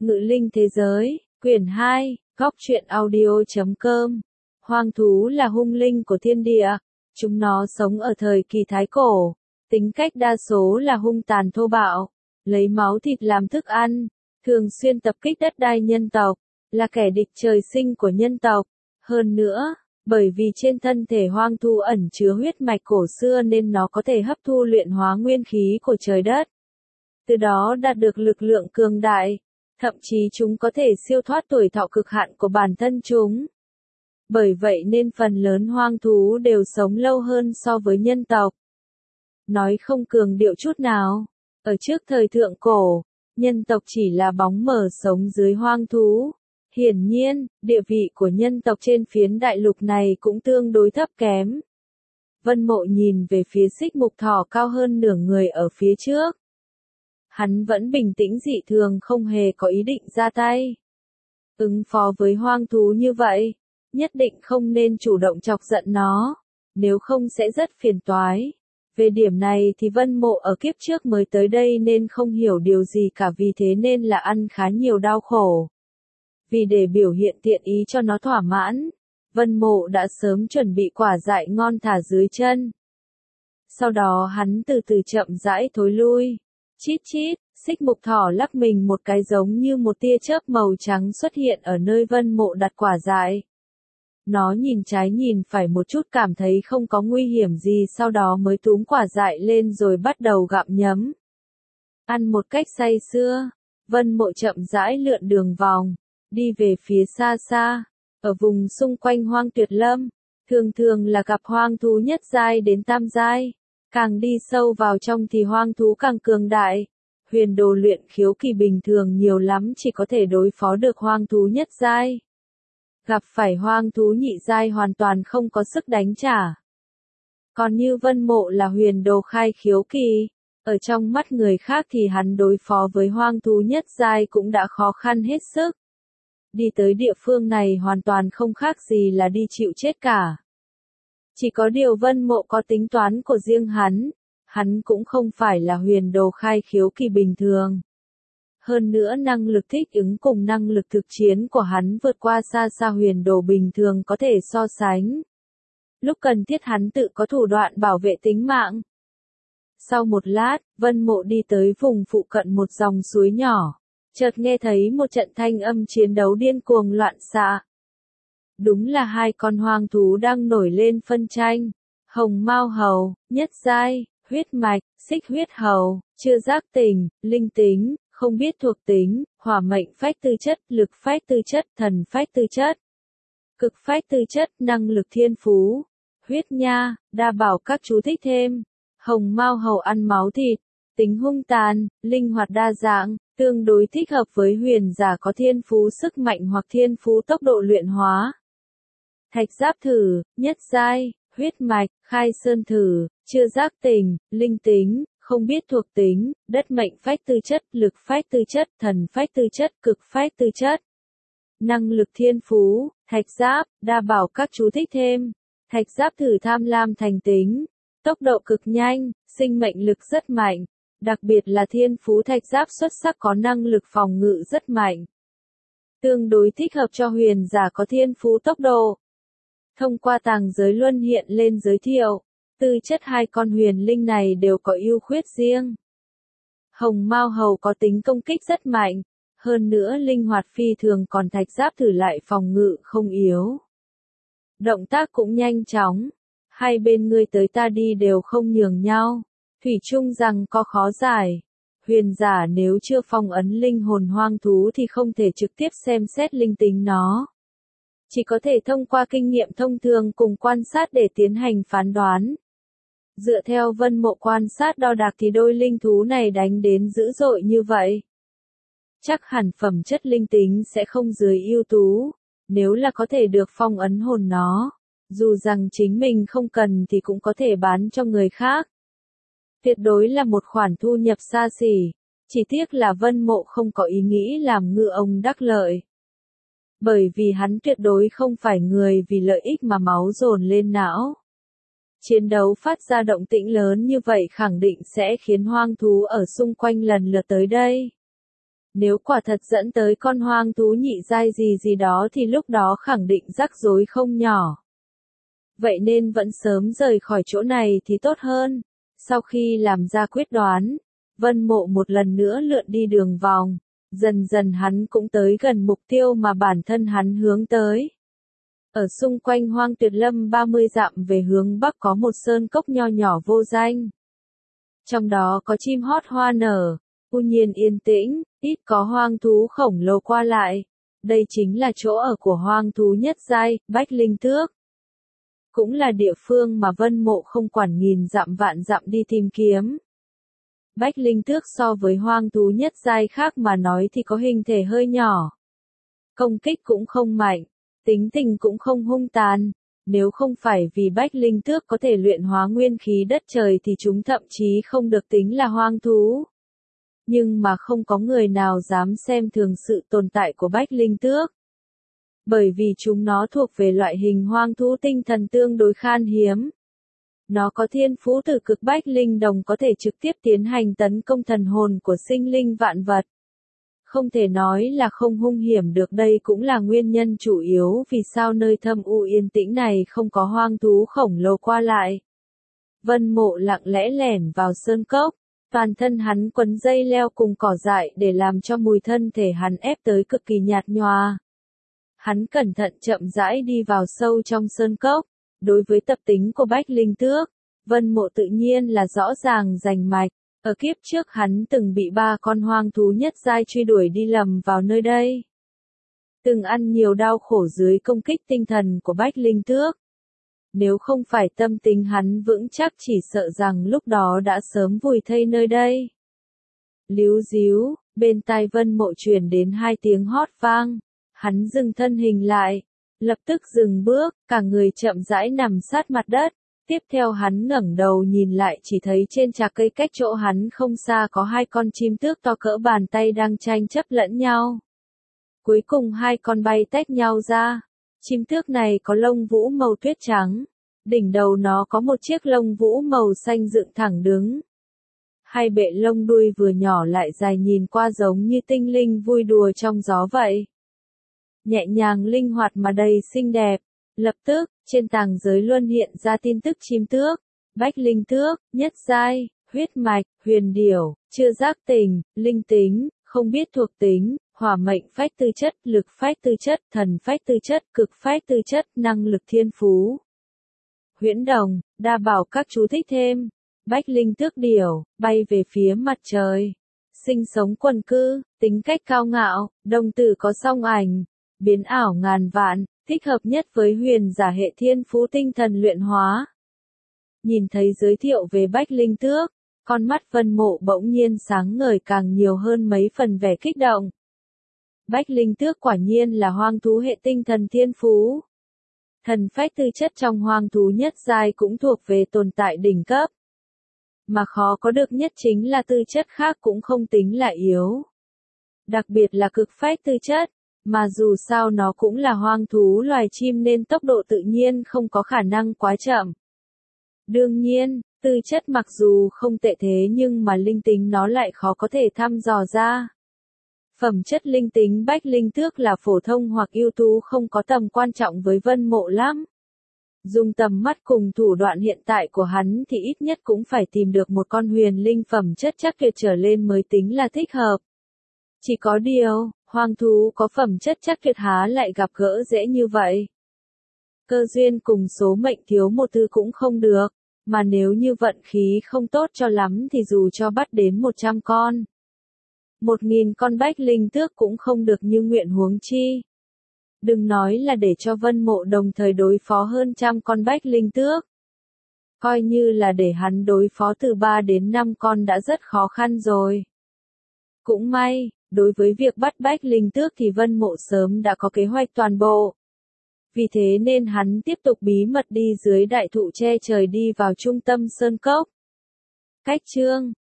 Ngự linh thế giới, quyển 2, góc truyện audio.com. Hoang thú là hung linh của thiên địa. Chúng nó sống ở thời kỳ Thái Cổ. Tính cách đa số là hung tàn thô bạo, lấy máu thịt làm thức ăn, thường xuyên tập kích đất đai nhân tộc, là kẻ địch trời sinh của nhân tộc. Hơn nữa, bởi vì trên thân thể hoang thú ẩn chứa huyết mạch cổ xưa nên nó có thể hấp thu luyện hóa nguyên khí của trời đất, từ đó đạt được lực lượng cường đại. Thậm chí chúng có thể siêu thoát tuổi thọ cực hạn của bản thân chúng. Bởi vậy nên phần lớn hoang thú đều sống lâu hơn so với nhân tộc. Nói không cường điệu chút nào, ở trước thời thượng cổ, nhân tộc chỉ là bóng mờ sống dưới hoang thú. Hiển nhiên, địa vị của nhân tộc trên phiến đại lục này cũng tương đối thấp kém. Vân Mộ nhìn về phía Xích Mục Thỏ cao hơn nửa người ở phía trước. Hắn vẫn bình tĩnh dị thường, không hề có ý định ra tay. Ứng phó với hoang thú như vậy, nhất định không nên chủ động chọc giận nó, nếu không sẽ rất phiền toái. Về điểm này thì Vân Mộ ở kiếp trước mới tới đây nên không hiểu điều gì cả, vì thế nên là ăn khá nhiều đau khổ. Vì để biểu hiện tiện ý cho nó thỏa mãn, Vân Mộ đã sớm chuẩn bị quả dại ngon thả dưới chân. Sau đó hắn từ từ chậm rãi thối lui. Chít chít, Xích Mục Thỏ lắc mình một cái giống như một tia chớp màu trắng xuất hiện ở nơi Vân Mộ đặt quả dại. Nó nhìn trái nhìn phải một chút, cảm thấy không có nguy hiểm gì, sau đó mới túm quả dại lên rồi bắt đầu gặm nhấm. Ăn một cách say sưa, Vân Mộ chậm rãi lượn đường vòng, đi về phía xa xa. Ở vùng xung quanh Hoang Tuyệt Lâm, thường thường là gặp hoang thú nhất giai đến tam giai. Càng đi sâu vào trong thì hoang thú càng cường đại. Huyền đồ luyện khiếu kỳ bình thường nhiều lắm chỉ có thể đối phó được hoang thú nhất giai. Gặp phải hoang thú nhị giai hoàn toàn không có sức đánh trả. Còn như Vân Mộ là huyền đồ khai khiếu kỳ, ở trong mắt người khác thì hắn đối phó với hoang thú nhất giai cũng đã khó khăn hết sức. Đi tới địa phương này hoàn toàn không khác gì là đi chịu chết cả. Chỉ có điều Vân Mộ có tính toán của riêng hắn cũng không phải là huyền đồ khai khiếu kỳ bình thường. Hơn nữa năng lực thích ứng cùng năng lực thực chiến của hắn vượt qua xa xa huyền đồ bình thường có thể so sánh. Lúc cần thiết hắn tự có thủ đoạn bảo vệ tính mạng. Sau một lát, Vân Mộ đi tới vùng phụ cận một dòng suối nhỏ, chợt nghe thấy một trận thanh âm chiến đấu điên cuồng loạn xạ. Đúng là hai con hoang thú đang nổi lên phân tranh. Hồng Mao Hầu, nhất giai, huyết mạch, xích huyết hầu, chưa giác tình, linh tính, không biết thuộc tính, hỏa mệnh phách tư chất, lực phách tư chất, thần phách tư chất, cực phách tư chất, năng lực thiên phú, huyết nha, đa bảo các chú thích thêm. Hồng Mao Hầu ăn máu thịt, tính hung tàn, linh hoạt đa dạng, tương đối thích hợp với huyền giả có thiên phú sức mạnh hoặc thiên phú tốc độ luyện hóa. Thạch Giáp Thử, nhất giai, huyết mạch, khai sơn thử, chưa giác tình, linh tính, không biết thuộc tính, đất mệnh phách tư chất, lực phách tư chất, thần phách tư chất, cực phách tư chất. Năng lực thiên phú, Thạch Giáp, đa bảo các chú thích thêm. Thạch Giáp Thử tham lam thành tính, tốc độ cực nhanh, sinh mệnh lực rất mạnh, đặc biệt là thiên phú Thạch Giáp xuất sắc có năng lực phòng ngự rất mạnh. Tương đối thích hợp cho huyền giả có thiên phú tốc độ. Thông qua tàng giới luân hiện lên giới thiệu, tư chất hai con huyền linh này đều có ưu khuyết riêng. Hồng Mao Hầu có tính công kích rất mạnh, hơn nữa linh hoạt phi thường, còn Thạch Giáp Thử lại phòng ngự không yếu. Động tác cũng nhanh chóng, hai bên ngươi tới ta đi đều không nhường nhau, thủy chung rằng có khó giải. Huyền giả nếu chưa phong ấn linh hồn hoang thú thì không thể trực tiếp xem xét linh tính nó. Chỉ có thể thông qua kinh nghiệm thông thường cùng quan sát để tiến hành phán đoán. Dựa theo Vân Mộ quan sát đo đạc thì đôi linh thú này đánh đến dữ dội như vậy. Chắc hẳn phẩm chất linh tính sẽ không dưới ưu tú, nếu là có thể được phong ấn hồn nó, dù rằng chính mình không cần thì cũng có thể bán cho người khác. Tuyệt đối là một khoản thu nhập xa xỉ, chỉ tiếc là Vân Mộ không có ý nghĩ làm ngư ông đắc lợi. Bởi vì hắn tuyệt đối không phải người vì lợi ích mà máu dồn lên não. Chiến đấu phát ra động tĩnh lớn như vậy khẳng định sẽ khiến hoang thú ở xung quanh lần lượt tới đây. Nếu quả thật dẫn tới con hoang thú nhị giai gì gì đó thì lúc đó khẳng định rắc rối không nhỏ. Vậy nên vẫn sớm rời khỏi chỗ này thì tốt hơn. Sau khi làm ra quyết đoán, Vân Mộ một lần nữa lượn đi đường vòng. Dần dần hắn cũng tới gần mục tiêu mà bản thân hắn hướng tới. Ở xung quanh Hoang Tuyệt Lâm 30 dặm về hướng bắc có một sơn cốc nho nhỏ vô danh. Trong đó có chim hót hoa nở, u nhiên yên tĩnh, ít có hoang thú khổng lồ qua lại. Đây chính là chỗ ở của hoang thú nhất giai, Bách Linh Tước. Cũng là địa phương mà Vân Mộ không quản nghìn dặm vạn dặm đi tìm kiếm. Bách Linh Tước so với hoang thú nhất giai khác mà nói thì có hình thể hơi nhỏ. Công kích cũng không mạnh, tính tình cũng không hung tàn. Nếu không phải vì Bách Linh Tước có thể luyện hóa nguyên khí đất trời thì chúng thậm chí không được tính là hoang thú. Nhưng mà không có người nào dám xem thường sự tồn tại của Bách Linh Tước. Bởi vì chúng nó thuộc về loại hình hoang thú tinh thần tương đối khan hiếm. Nó có thiên phú từ cực Bách Linh Đồng có thể trực tiếp tiến hành tấn công thần hồn của sinh linh vạn vật. Không thể nói là không hung hiểm được, đây cũng là nguyên nhân chủ yếu vì sao nơi thâm u yên tĩnh này không có hoang thú khổng lồ qua lại. Vân Mộ lặng lẽ lẻn vào sơn cốc, toàn thân hắn quấn dây leo cùng cỏ dại để làm cho mùi thân thể hắn ép tới cực kỳ nhạt nhòa. Hắn cẩn thận chậm rãi đi vào sâu trong sơn cốc. Đối với tập tính của Bách Linh Tước, Vân Mộ tự nhiên là rõ ràng rành mạch. Ở kiếp trước hắn từng bị 3 con hoang thú nhất giai truy đuổi đi lầm vào nơi đây. Từng ăn nhiều đau khổ dưới công kích tinh thần của Bách Linh Tước. Nếu không phải tâm tính hắn vững chắc chỉ sợ rằng lúc đó đã sớm vùi thây nơi đây. Líu díu, bên tai Vân Mộ truyền đến 2 tiếng hót vang. Hắn dừng thân hình lại, lập tức dừng bước, cả người chậm rãi nằm sát mặt đất. Tiếp theo hắn ngẩng đầu nhìn lại chỉ thấy trên trạc cây cách chỗ hắn không xa có 2 con chim tước to cỡ bàn tay đang tranh chấp lẫn nhau. Cuối cùng 2 con bay tách nhau ra. Chim tước này có lông vũ màu tuyết trắng. Đỉnh đầu nó có một chiếc lông vũ màu xanh dựng thẳng đứng. 2 bệ lông đuôi vừa nhỏ lại dài nhìn qua giống như tinh linh vui đùa trong gió vậy. Nhẹ nhàng linh hoạt mà đầy xinh đẹp. Lập tức, trên tàng giới luân hiện ra tin tức chim tước, Bách Linh Tước, nhất giai, huyết mạch, huyền điểu, chưa giác tình, linh tính, không biết thuộc tính, hỏa mệnh phách tư chất, lực phách tư chất, thần phách tư chất, cực phách tư chất, năng lực thiên phú. Huyễn đồng, đa bảo các chú thích thêm. Bách Linh Tước điểu, bay về phía mặt trời. Sinh sống quần cư, tính cách cao ngạo, đồng tử có song ảnh, biến ảo ngàn vạn. Thích hợp nhất với huyền giả hệ thiên phú tinh thần luyện hóa. Nhìn thấy giới thiệu về Bách Linh Tước, con mắt Vân Mộ bỗng nhiên sáng ngời càng nhiều hơn mấy phần vẻ kích động. Bách Linh Tước quả nhiên là hoang thú hệ tinh thần thiên phú. Thần phách tư chất trong hoang thú nhất giai cũng thuộc về tồn tại đỉnh cấp. Mà khó có được nhất chính là tư chất khác cũng không tính là yếu. Đặc biệt là cực phách tư chất. Mà dù sao nó cũng là hoang thú loài chim nên tốc độ tự nhiên không có khả năng quá chậm. Đương nhiên, tư chất mặc dù không tệ thế nhưng mà linh tính nó lại khó có thể thăm dò ra. Phẩm chất linh tính Bách Linh Tước là phổ thông hoặc ưu tú không có tầm quan trọng với Vân Mộ lắm. Dùng tầm mắt cùng thủ đoạn hiện tại của hắn thì ít nhất cũng phải tìm được một con huyền linh phẩm chất chắc tuyệt trở lên mới tính là thích hợp. Chỉ có điều, hoang thú có phẩm chất chắc tuyệt há lại gặp gỡ dễ như vậy. Cơ duyên cùng số mệnh thiếu một thứ cũng không được, mà nếu như vận khí không tốt cho lắm thì dù cho bắt đến 100 con. 1000 con Bách Linh Tước cũng không được như nguyện huống chi. Đừng nói là để cho Vân Mộ đồng thời đối phó hơn 100 con Bách Linh Tước. Coi như là để hắn đối phó từ 3 đến 5 con đã rất khó khăn rồi. Cũng may, đối với việc bắt Bách Linh Tước thì Vân Mộ sớm đã có kế hoạch toàn bộ. Vì thế nên hắn tiếp tục bí mật đi dưới đại thụ che trời đi vào trung tâm sơn cốc. Cách chương